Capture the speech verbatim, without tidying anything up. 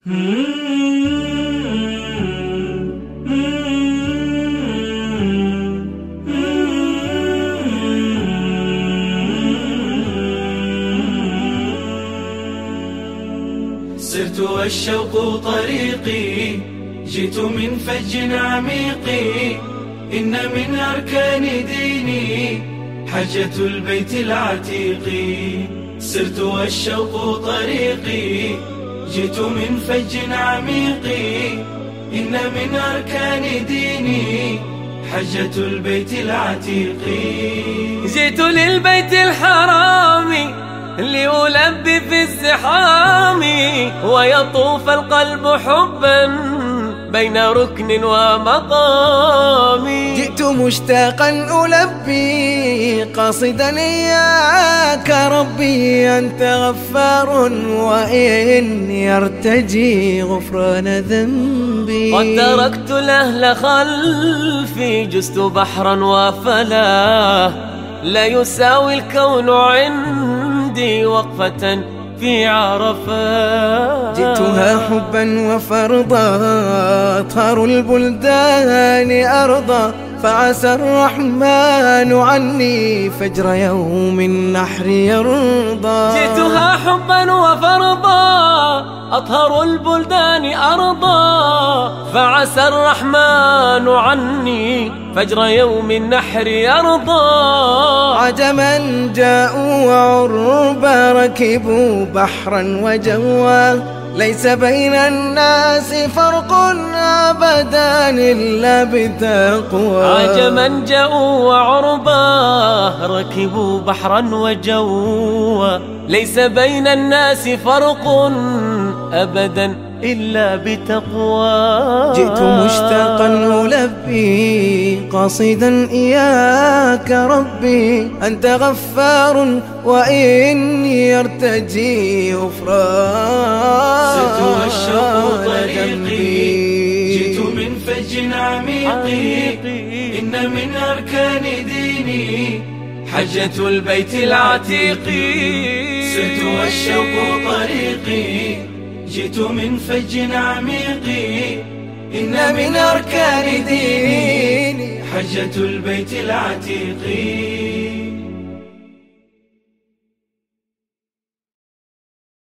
سرت والشوق طريقي، جئت من فج عميق، إن من أركان ديني حجة البيت العتيق. سرت والشوق طريقي، جئت من فج عميق، إن من أركان ديني حجة البيت العتيق. جئت للبيت الحرام لألبي في الزحام، ويطوف القلب حبا بين ركن ومقام. جئت مشتاقا ألبي قاصدا إياك ربي، أنت غفار وإني أرتجي غفران ذنبي. قد تركت الأهل خلفي، جزت بحرا وفلا، لا يساوي الكون عندي وقفة في عرفات. جئتها حبا وفرضا، أطهر البلدان أرضا، فعسى الرحمن عني فجر يوم النحر يرضى. جئتها حبا وفرضا، أطهر البلدان أرضا، فعسى الرحمن عني فجر يوم النحر يرضى. عجما جاءوا وعربا، ركبوا بحرا وجوا، ليس بين الناس فرق أبدا إلا بتقوى. عجما جاءوا وعربا، ركبوا بحرا وجوا، ليس بين الناس فرق أبدا إلا بتقوى. جئت مشتاقا ألبي قاصدا إياك ربي، أنت غفار وإني أرتجي غفران. سرت والشوق طريقي، جئت من فج عميق، إن من أركان ديني حجة البيت العتيق. سرت والشوق طريقي، جئت من فج عميق، إن من أركان ديني حجة البيت العتيق.